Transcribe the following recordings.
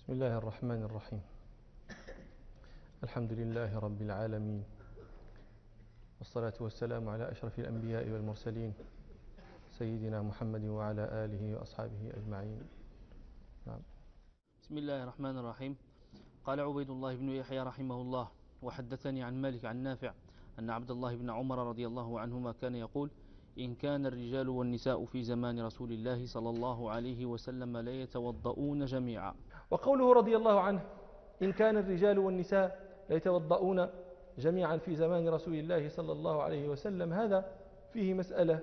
بسم الله الرحمن الرحيم. الحمد لله رب العالمين، والصلاة والسلام على أشرف الأنبياء والمرسلين سيدنا محمد وعلى آله وأصحابه أجمعين. نعم. بسم الله الرحمن الرحيم. قال عبيد الله بن يحيى رحمه الله: وحدثني عن مالك عن نافع أن عبد الله بن عمر رضي الله عنهما كان يقول: إن كان الرجال والنساء في زمان رسول الله صلى الله عليه وسلم لا يتوضؤون جميعا. وقوله رضي الله عنه: إن كان الرجال والنساء لا يتوضؤون جميعا في زمان رسول الله صلى الله عليه وسلم، هذا فيه مسألة.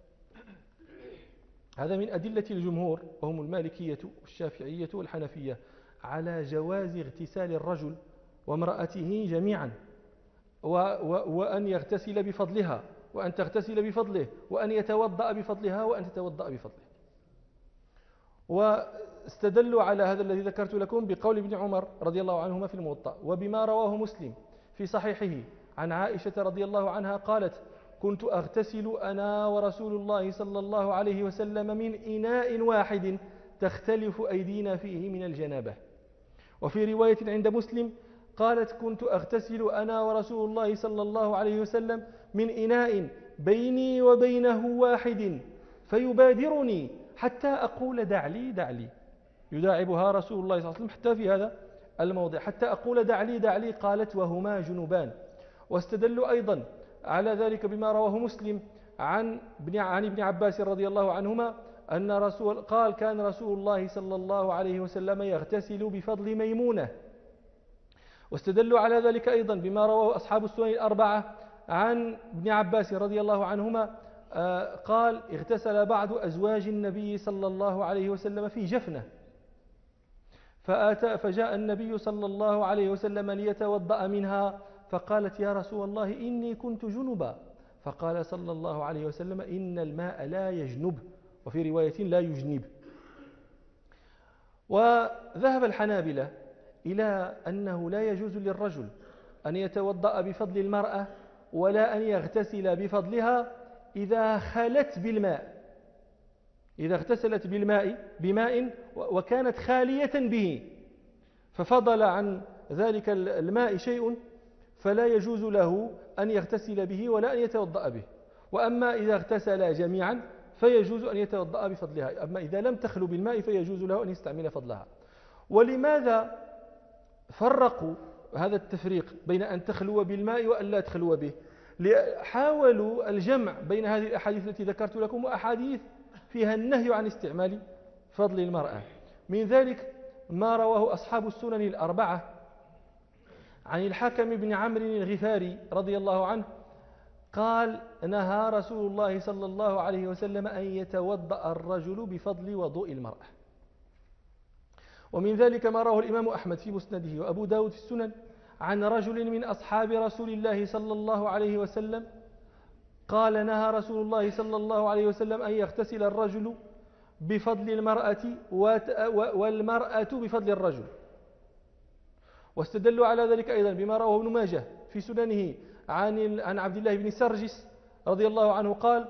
هذا من أدلة الجمهور وهم المالكية والشافعية والحنفية على جواز اغتسال الرجل وامرأته جميعا، وأن يغتسل بفضلها، وأن تغتسل بفضله، وأن يتوضأ بفضلها، وأن تتوضأ بفضله. واستدلوا على هذا الذي ذكرت لكم بقول ابن عمر رضي الله عنهما في الموطأ، وبما رواه مسلم في صحيحه عن عائشة رضي الله عنها قالت: كنت أغتسل أنا ورسول الله صلى الله عليه وسلم من إناء واحد تختلف أيدينا فيه من الجنابة. وفي رواية عند مسلم قالت: كنت أغتسل أنا ورسول الله صلى الله عليه وسلم من إناء بيني وبينه واحد فيبادرني حتى أقول دع لي دع لي. يداعبها رسول الله صلى الله عليه وسلم حتى في هذا الموضع، حتى أقول دع لي دع لي. قالت: وهما جنبان. واستدلوا أيضا على ذلك بما رواه مسلم عن ابن عباس رضي الله عنهما أن قال: كان رسول الله صلى الله عليه وسلم يغتسل بفضل ميمونة. واستدلوا على ذلك أيضا بما رواه أصحاب السنن الأربعة عن ابن عباس رضي الله عنهما قال: اغتسل بعض أزواج النبي صلى الله عليه وسلم في جفنة، فجاء النبي صلى الله عليه وسلم ليتوضأ منها، فقالت: يا رسول الله إني كنت جنبا. فقال صلى الله عليه وسلم: إن الماء لا يجنب، وفي رواية لا يجنب. وذهب الحنابلة إلى أنه لا يجوز للرجل أن يتوضأ بفضل المرأة ولا أن يغتسل بفضلها إذا خلت بالماء، إذا اغتسلت بماء وكانت خالية به، ففضل عن ذلك الماء شيء، فلا يجوز له أن يغتسل به ولا أن يتوضأ به. وأما إذا اغتسل جميعا فيجوز أن يتوضأ بفضلها، أما إذا لم تخلو بالماء فيجوز له أن يستعمل فضلها. ولماذا فرقوا هذا التفريق بين أن تخلو بالماء وأن لا تخلو به؟ حاولوا الجمع بين هذه الأحاديث التي ذكرت لكم وأحاديث فيها النهي عن استعمال فضل المرأة. من ذلك ما رواه أصحاب السنن الأربعة عن الحكم بن عمرو الغفاري رضي الله عنه قال: نهى رسول الله صلى الله عليه وسلم أن يتوضأ الرجل بفضل وضوء المرأة. ومن ذلك ما رواه الإمام أحمد في مسنده وأبو داود في السنن عن رجل من أصحاب رسول الله صلى الله عليه وسلم قال: نهى رسول الله صلى الله عليه وسلم أن يغتسل الرجل بفضل المرأة والمرأة بفضل الرجل. واستدلوا على ذلك أيضا بما رواه ابن ماجه في سننه عن عبد الله بن سرجس رضي الله عنه قال: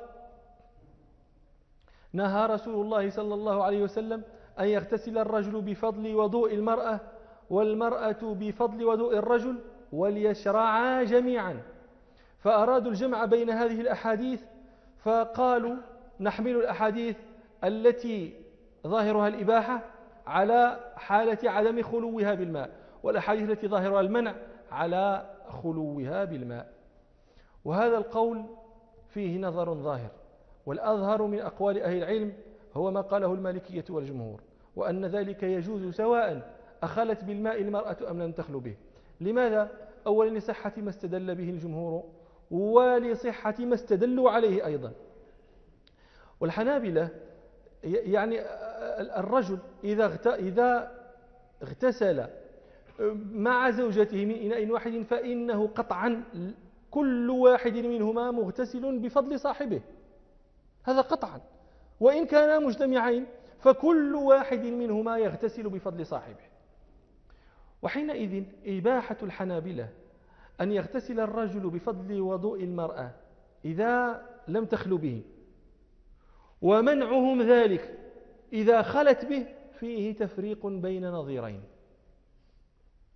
نهى رسول الله صلى الله عليه وسلم أن يغتسل الرجل بفضل وضوء المرأة والمرأة بفضل وضوء الرجل وليشرعا جميعا. فأرادوا الجمع بين هذه الأحاديث، فقالوا: نحمل الأحاديث التي ظاهرها الإباحة على حالة عدم خلوها بالماء، والأحاديث التي ظاهرها المنع على خلوها بالماء. وهذا القول فيه نظر ظاهر، والأظهر من أقوال أهل العلم هو ما قاله المالكية والجمهور، وأن ذلك يجوز سواء أخلت بالماء المرأة أم لم تخلو به. لماذا؟ أولا لصحة ما استدل به الجمهور، ولصحة ما استدلوا عليه أيضا. والحنابلة يعني الرجل إذا اغتسل مع زوجته من إناء واحد فإنه قطعا كل واحد منهما مغتسل بفضل صاحبه، هذا قطعا، وإن كانا مجتمعين فكل واحد منهما يغتسل بفضل صاحبه. وحينئذ إباحة الحنابلة أن يغتسل الرجل بفضل وضوء المرأة إذا لم تخلو به، ومنعهم ذلك إذا خلت به، فيه تفريق بين نظيرين.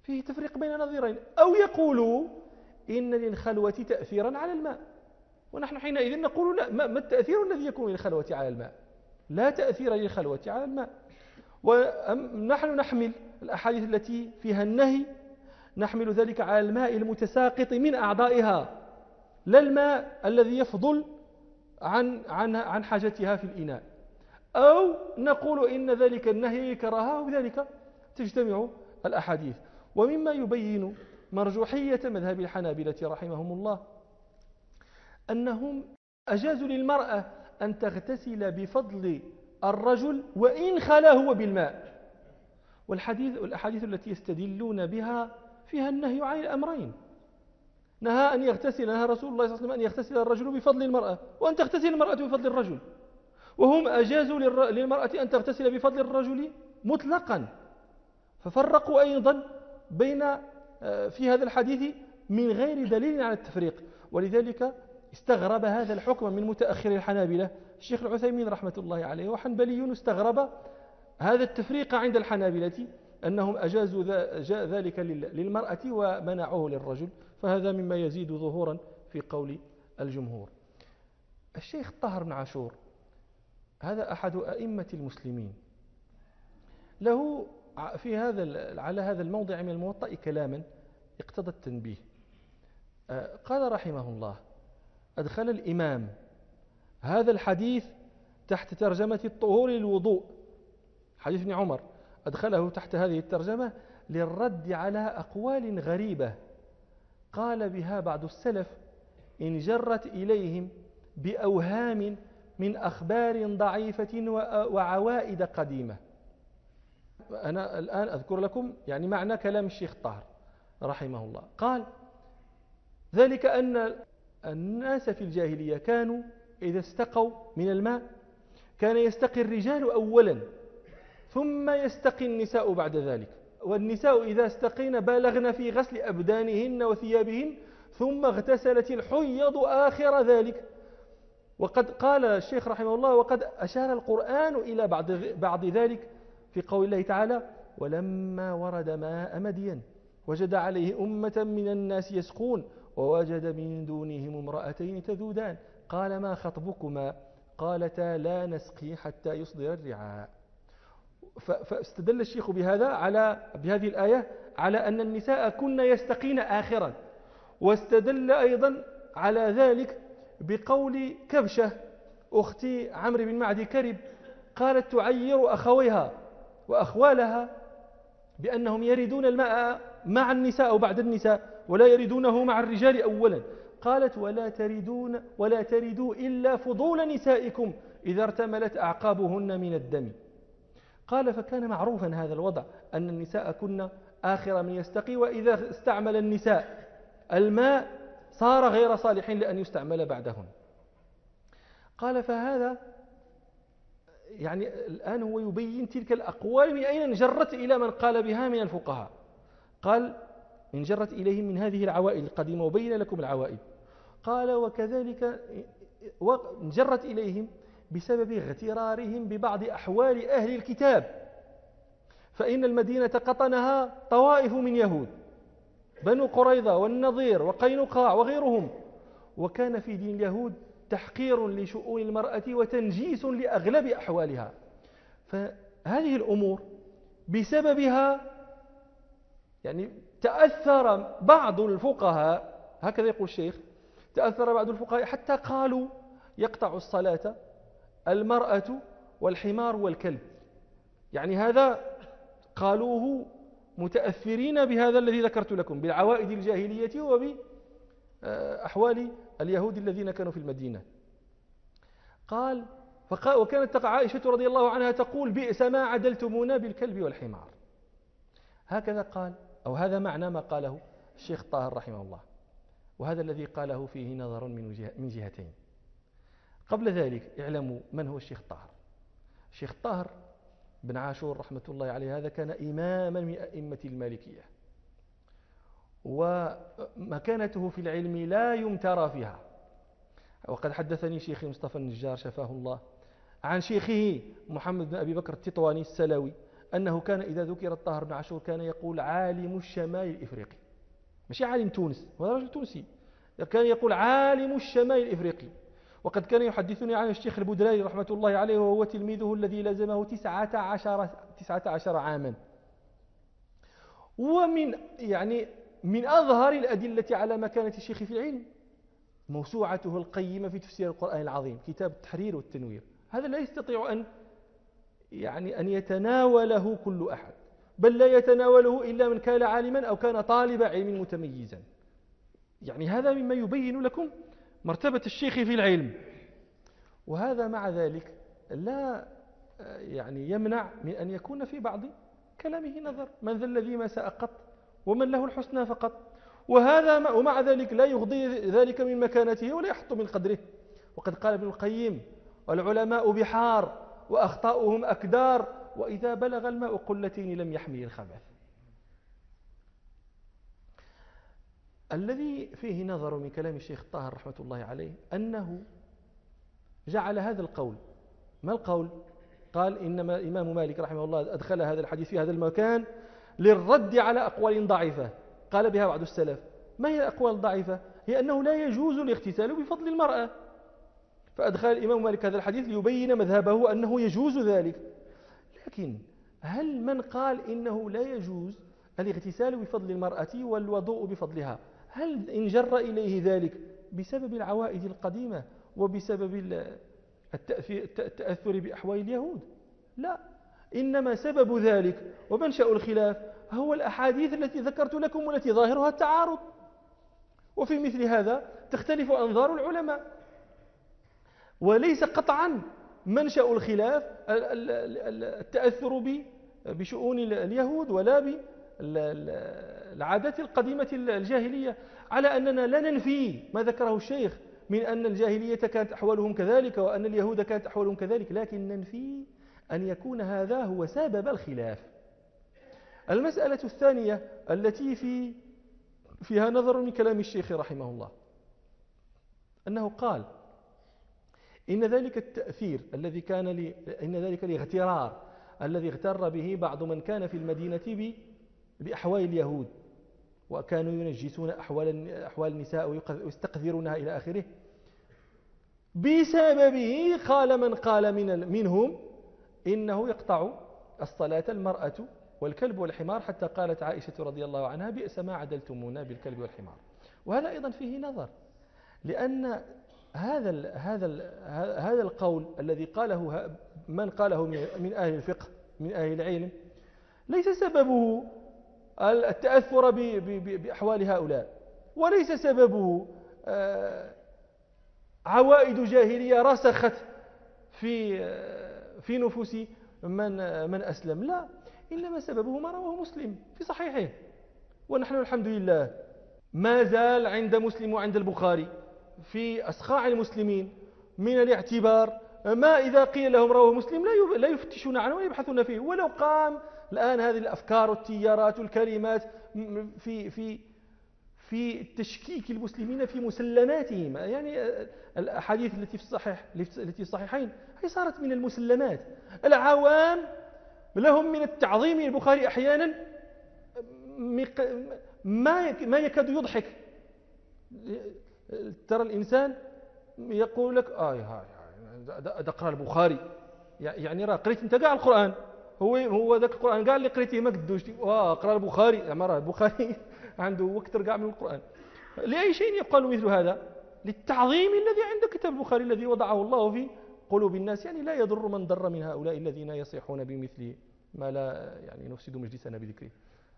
فيه تفريق بين نظيرين، أو يقولوا إن للخلوة تأثيرا على الماء، ونحن حينئذ نقول لا، ما التأثير الذي يكون للخلوة على الماء؟ لا تأثير للخلوة على الماء. ونحن نحمل الأحاديث التي فيها النهي، نحمل ذلك على الماء المتساقط من أعضائها، لا الماء الذي يفضل عن حاجتها في الإناء. أو نقول إن ذلك النهي كراهة، وبذلك تجتمع الأحاديث. ومما يبين مرجوحية مذهب الحنابلة رحمهم الله أنهم أجازوا للمرأة أن تغتسل بفضل الرجل وإن خلا هو بالماء، والأحاديث التي يستدلون بها فيها النهي عن الأمرين. نهى رسول الله صلى الله عليه وسلم أن يغتسل الرجل بفضل المرأة، وأن تغتسل المرأة بفضل الرجل، وهم أجازوا للمرأة أن تغتسل بفضل الرجل مطلقا، ففرقوا أيضا بين في هذا الحديث من غير دليل على التفريق. ولذلك استغرب هذا الحكم من متأخر الحنابلة، الشيخ العثيمين رحمة الله عليه وحنبلي استغرب هذا التفريق عند الحنابلة، أنهم أجازوا ذلك للمرأة ومنعوه للرجل، فهذا مما يزيد ظهورا في قول الجمهور. الشيخ طاهر بن عاشور هذا أحد أئمة المسلمين، له على هذا الموضع من الموطأ كلاما اقتضى التنبيه. قال رحمه الله: أدخل الإمام هذا الحديث تحت ترجمة الطهور للوضوء، حديث ابن عمر، أدخله تحت هذه الترجمة للرد على أقوال غريبة قال بها بعض السلف إن جرت إليهم بأوهام من أخبار ضعيفة وعوائد قديمة. أنا الآن أذكر لكم يعني معنى كلام الشيخ طاهر رحمه الله. قال: ذلك أن الناس في الجاهلية كانوا إذا استقوا من الماء كان يستقي الرجال أولا ثم يستقي النساء بعد ذلك، والنساء إذا استقين بالغن في غسل أبدانهن وثيابهن ثم اغتسلت الحيض آخر ذلك. وقد قال الشيخ رحمه الله: وقد أشار القرآن إلى بعض ذلك في قول الله تعالى: ولما ورد ماء مدين وجد عليه أمة من الناس يسقون ووجد من دونهم امرأتين تذودان قال ما خطبكما قالتا لا نسقي حتى يصدر الرعاء. فاستدل الشيخ بهذه الآية على أن النساء كن يستقين آخرا، واستدل أيضا على ذلك بقول كبشة أخت عمرو بن معدي كرب، قالت تعير أخويها وأخوالها بأنهم يردون الماء مع النساء أو بعد النساء ولا يردونه مع الرجال أولا. قالت: ولا تردوا إلا فضول نسائكم إذا ارتملت أعقابهن من الدم. قال: فكان معروفا هذا الوضع أن النساء كن آخر من يستقي، وإذا استعمل النساء الماء صار غير صالح لأن يستعمل بعدهن. قال: فهذا يعني الآن هو يبين تلك الأقوال من أين انجرت إلى من قال بها من الفقهاء. قال: انجرت إليهم من هذه العوائد القديمة وبين لكم العوائد. قال: وكذلك انجرت إليهم بسبب اغترارهم ببعض أحوال أهل الكتاب، فإن المدينة قطنها طوائف من يهود، بنو قريظة والنضير وقينقاع وغيرهم، وكان في دين اليهود تحقير لشؤون المرأة وتنجيس لأغلب أحوالها. فهذه الأمور بسببها يعني تأثر بعض الفقهاء، هكذا يقول الشيخ، تأثر بعض الفقهاء حتى قالوا يقطع الصلاة المرأة والحمار والكلب. يعني هذا قالوه متأثرين بهذا الذي ذكرت لكم بالعوائد الجاهلية وبأحوال اليهود الذين كانوا في المدينة. قال: وكانت عائشة رضي الله عنها تقول: بئس ما عدلتمونا بالكلب والحمار. هكذا قال، أو هذا معنى ما قاله الشيخ طاهر رحمه الله، وهذا الذي قاله فيه نظر من جهتين. قبل ذلك اعلموا من هو الشيخ طاهر. الشيخ طاهر بن عاشور رحمة الله عليه هذا كان إماما من أئمة المالكية، ومكانته في العلم لا يمترى فيها. وقد حدثني شيخي مصطفى النجار شفاه الله عن شيخه محمد بن أبي بكر التطواني السلوي أنه كان إذا ذكر الطاهر بن عاشور كان يقول عالم الشمال الإفريقي، ماشي عالم تونس، هذا رجل تونسي، كان يقول عالم الشمال الإفريقي. وقد كان يحدثني عن الشيخ البدراني رحمة الله عليه وهو تلميذه الذي لزمه 19 عاما. ومن من أظهر الأدلة على مكانة الشيخ في العلم موسوعته القيمة في تفسير القرآن العظيم، كتاب التحرير والتنوير. هذا لا يستطيع أن يتناوله كل أحد، بل لا يتناوله إلا من كان عالما أو كان طالب علم متميزا. هذا مما يبين لكم مرتبة الشيخ في العلم. وهذا مع ذلك لا يمنع من أن يكون في بعض كلامه نظر. من ذا الذي ما ساء قط ومن له الحسنى فقط. ومع ذلك لا يغضي ذلك من مكانته ولا يحط من قدره. وقد قال ابن القيم: العلماء بحار وأخطاؤهم أكدار، وإذا بلغ الماء قلتين لم يحمل الخبث. الذي فيه نظر من كلام الشيخ الطاهر رحمة الله عليه أنه جعل هذا القول، ما القول؟ قال: إنما الإمام مالك رحمه الله أدخل هذا الحديث في هذا المكان للرد على أقوال ضعيفة قال بها بعض السلف. ما هي الأقوال الضعيفة؟ هي أنه لا يجوز الاغتسال بفضل المرأة، فأدخل الإمام مالك هذا الحديث ليبين مذهبه أنه يجوز ذلك. لكن هل من قال إنه لا يجوز الاغتسال بفضل المرأة والوضوء بفضلها، هل انجر إليه ذلك بسبب العوائد القديمة وبسبب التأثر بأحوال اليهود؟ لا، إنما سبب ذلك ومنشأ الخلاف هو الأحاديث التي ذكرت لكم والتي ظاهرها التعارض. وفي مثل هذا تختلف أنظار العلماء، وليس قطعا منشأ الخلاف التأثر بشؤون اليهود ولا بالعادات القديمة الجاهلية، على أننا لا ننفي ما ذكره الشيخ من أن الجاهلية كانت أحوالهم كذلك وأن اليهود كانت أحوالهم كذلك، لكن ننفي أن يكون هذا هو سبب الخلاف. المسألة الثانية التي فيها نظر من كلام الشيخ رحمه الله أنه قال: إن ذلك التأثير الذي إن ذلك الاغترار الذي اغتر به بعض من كان في المدينة بأحوال اليهود وكانوا ينجسون أحوال النساء ويستقذرونها إلى آخره، بسببه قال من قال منهم إنه يقطع الصلاة المرأة والكلب والحمار، حتى قالت عائشة رضي الله عنها: بئس ما عدلتمونا بالكلب والحمار. وهذا أيضا فيه نظر، لأن هذا القول الذي قاله من قاله من أهل الفقه من أهل العلم ليس سببه التأثر بأحوال هؤلاء، وليس سببه عوائد جاهلية رسخت في نفوس من أسلم، لا، إنما سببه ما رواه مسلم في صحيحه. ونحن الحمد لله ما زال عند مسلم وعند البخاري في أصقاع المسلمين من الاعتبار ما إذا قيل لهم رواه مسلم لا يفتشون عنه ويبحثون فيه. ولو قام الآن هذه الأفكار والتيارات والكلمات في تشكيك المسلمين في مسلماتهم، الأحاديث التي في الصحيحين هي صارت من المسلمات. العوام لهم من التعظيم البخاري أحيانا ما يكاد يضحك. ترى الإنسان يقول لك أقرأ البخاري، راه قريت انت كاع القرآن، هو ذاك القرآن كاع اللي قريته ما قدوش اقرأ البخاري. راه البخاري عنده وقت كاع من القرآن. لأي شيء يقال مثل هذا؟ للتعظيم الذي عند كتاب البخاري الذي وضعه الله في قلوب الناس. لا يضر من ضر من هؤلاء الذين يصيحون بمثل ما لا نفسد مجلسنا بذكره.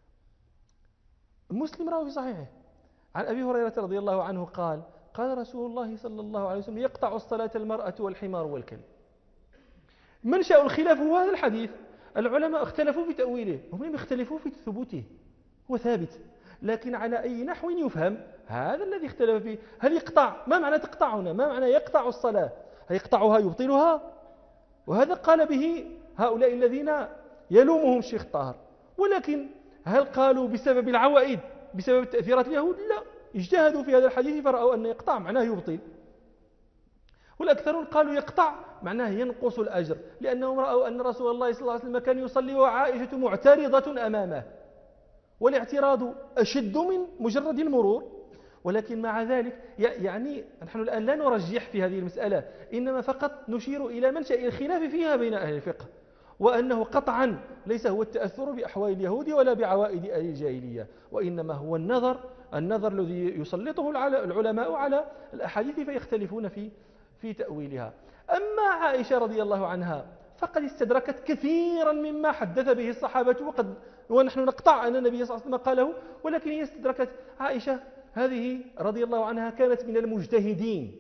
مسلم رواه في صحيحه عن أبي هريرة رضي الله عنه قال: قال رسول الله صلى الله عليه وسلم: يقطع الصلاة المرأة والحمار والكلب. منشأ الخلاف هو هذا الحديث. العلماء اختلفوا في تأويله، هم لم يختلفوا في ثبوته، هو ثابت، لكن على أي نحو يفهم هذا الذي اختلف فيه. هل يقطع؟ ما معنى تقطع هنا؟ ما معنى يقطع الصلاة؟ هل يقطعها يبطلها؟ وهذا قال به هؤلاء الذين يلومهم الشيخ الطاهر. ولكن هل قالوا بسبب العوائد بسبب تأثيرات اليهود؟ لا، اجتهدوا في هذا الحديث فرأوا أن يقطع معناه يبطل. والأكثرون قالوا يقطع معناه ينقص الأجر، لأنهم رأوا أن رسول الله صلى الله عليه وسلم كان يصلي وعائشة معترضة أمامه، والاعتراض أشد من مجرد المرور. ولكن مع ذلك يعني نحن الآن لا نرجح في هذه المسألة، إنما فقط نشير إلى منشأ الخلاف فيها بين أهل الفقه، وأنه قطعا ليس هو التأثر بأحوال اليهود ولا بعوائد أهل الجاهلية، وإنما هو النظر الذي يسلطه العلماء على الأحاديث فيختلفون في تأويلها. أما عائشة رضي الله عنها فقد استدركت كثيرا مما حدث به الصحابة، ونحن نقطع أن النبي صلى الله عليه وسلم قاله، ولكن هي استدركت. عائشة هذه رضي الله عنها كانت من المجتهدين،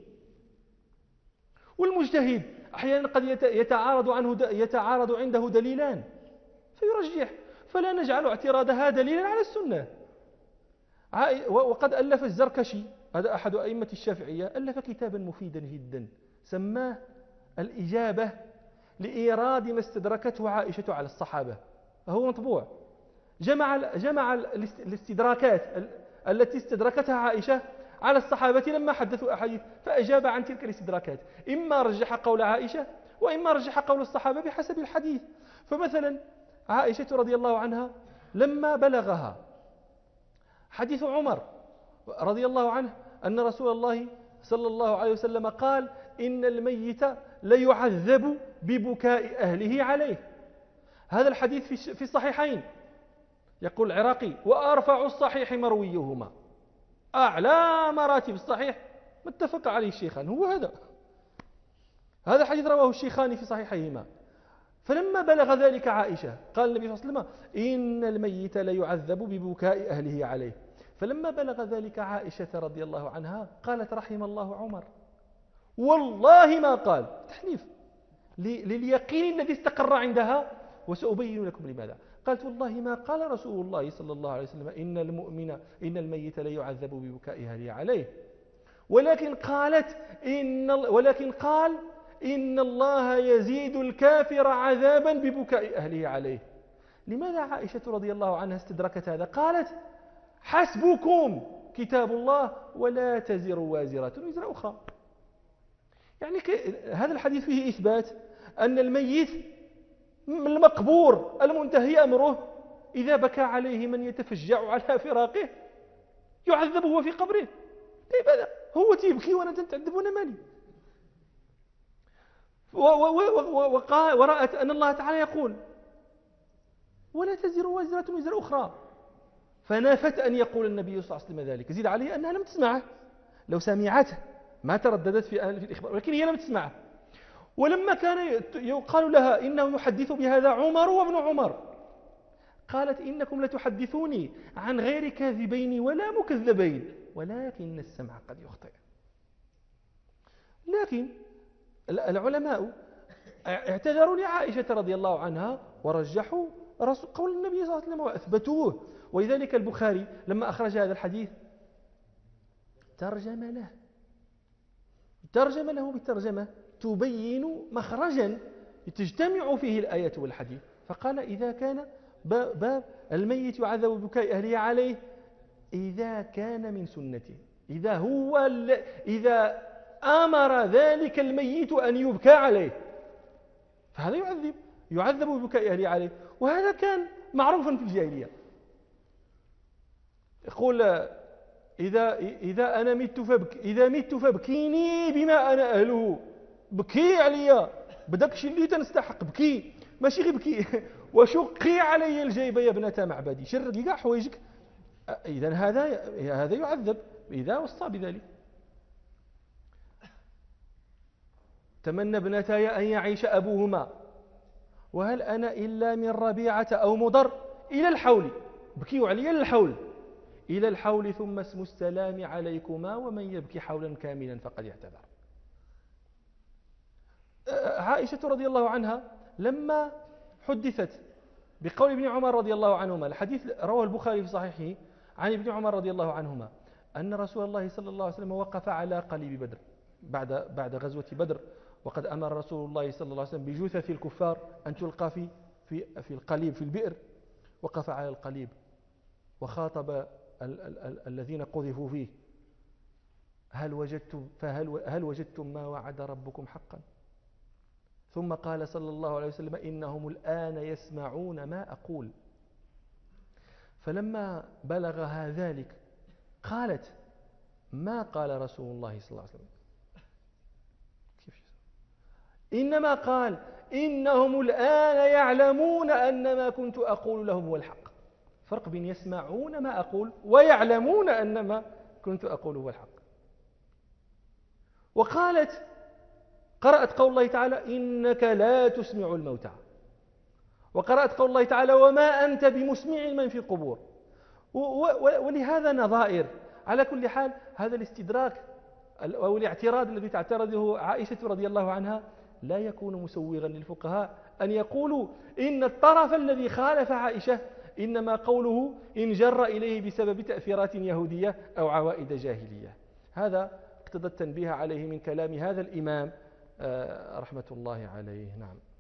والمجتهد أحيانا قد يتعارض عنده دليلان فيرجح، فلا نجعل اعتراضها دليلا على السنة. وقد ألف الزركشي، هذا أحد أئمة الشافعية، ألف كتابا مفيدا جدا سماه الإجابة لإيراد ما استدركته عائشة على الصحابة، هو مطبوع، جمع الاستدراكات التي استدركتها عائشة على الصحابة لما حدثوا أحاديث، فأجاب عن تلك الاستدراكات، إما رجح قول عائشة وإما رجح قول الصحابة بحسب الحديث. فمثلا عائشة رضي الله عنها لما بلغها حديث عمر رضي الله عنه أن رسول الله صلى الله عليه وسلم قال: إن الميت ليعذب ببكاء أهله عليه. هذا الحديث في الصحيحين، يقول العراقي: وأرفع الصحيح مرويهما، أعلى مراتب الصحيح متفق عليه الشيخان، هو هذا الحديث رواه الشيخان في صحيحيهما. فلما بلغ ذلك عائشة قال النبي صلى الله عليه وسلم: إن الميت ليعذب ببكاء أهله عليه. فلما بلغ ذلك عائشة رضي الله عنها قالت: رحم الله عمر، والله ما قال، تحليف لليقين الذي استقر عندها، وسأبين لكم لماذا. قالت: والله ما قال رسول الله صلى الله عليه وسلم إن الميت ليعذب ببكاء أهله عليه، ولكن قال إن الله يزيد الكافر عذابا ببكاء أهله عليه. لماذا عائشة رضي الله عنها استدركت هذا؟ قالت: حسبكم كتاب الله ولا تزر وازرة وزر أخرى. يعني هذا الحديث فيه إثبات أن الميت المقبور المنتهي أمره إذا بكى عليه من يتفجع على فراقه يعذب هو في قبره. طيب هذا هو تيبكي وأنا تنتعذب وأنا مالي. ورأت أن الله تعالى يقول: ولا تزر وازرة وزر أخرى، فنافت أن يقول النبي صلى الله عليه وسلم ذلك. زيد عليه أنها لم تسمعه، لو سمعته ما ترددت في الإخبار، ولكن هي لم تسمعه. ولما كان يقال لها إنه يحدث بهذا عمر وابن عمر، قالت: إنكم لتحدثوني عن غير كاذبين ولا مكذبين، ولكن السمع قد يخطئ. لكن العلماء اعتذروا لعائشة رضي الله عنها ورجحوا قول النبي صلى الله عليه وسلم وأثبتوه. ولذلك البخاري لما أخرج هذا الحديث ترجم له بالترجمة تبين مخرجا تجتمع فيه الآية والحديث، فقال: إذا كان باب الميت يعذب ببكاء أهله عليه إذا كان من سنته، إذا أمر ذلك الميت أن يبكى عليه فهذا يعذب ببكاء أهله عليه. وهذا كان معروفا في الجاهلية. يقول: إذا أنا مت فابكيني بما أنا أهله، بكي عليا بدك شي اللي تنستحق، بكي ماشي غير بكي وشقي علي الجيب يا ابنة معبدي، شرقي كاع حوايجك. إذن هذا يعذب إذا وصى بذلك. تمنى ابنتاي أن يعيش أبوهما، وهل أنا إلا من ربيعة أو مضر إلى الحول، بكيوا علي للحول، إلى الحول ثم اسم السلام عليكما، ومن يبكي حولا كاملا فقد اعتذر. عائشة رضي الله عنها لما حدثت بقول ابن عمر رضي الله عنهما، الحديث رواه البخاري في صحيحه عن ابن عمر رضي الله عنهما أن رسول الله صلى الله عليه وسلم وقف على قليب بدر بعد غزوة بدر، وقد أمر رسول الله صلى الله عليه وسلم بجثث الكفار أن تلقى في القليب في البئر. وقف على القليب وخاطب الذين قذفوا فيه هل وجدتم ما وعد ربكم حقا؟ ثم قال صلى الله عليه وسلم إنهم الآن يسمعون ما أقول. فلما بلغها ذلك قالت ما قال رسول الله صلى الله عليه وسلم إنما قال إنهم الآن يعلمون أن ما كنت أقول لهم هو الحق. فرق بين يسمعون ما أقول ويعلمون أن ما كنت أقول هو الحق. وقالت قرأت قول الله تعالى إنك لا تسمع الموتى، وقرأت قول الله تعالى وما أنت بمسمع من في القبور. ولهذا نظائر. على كل حال هذا الاستدراك أو الاعتراض الذي تعترضه عائشة رضي الله عنها لا يكون مسوغا للفقهاء أن يقولوا إن الطرف الذي خالف عائشة إنما قوله إن جر إليه بسبب تأثيرات يهودية أو عوائد جاهلية. هذا اقتضى التنبيه عليه من كلام هذا الإمام رحمة الله عليه. نعم.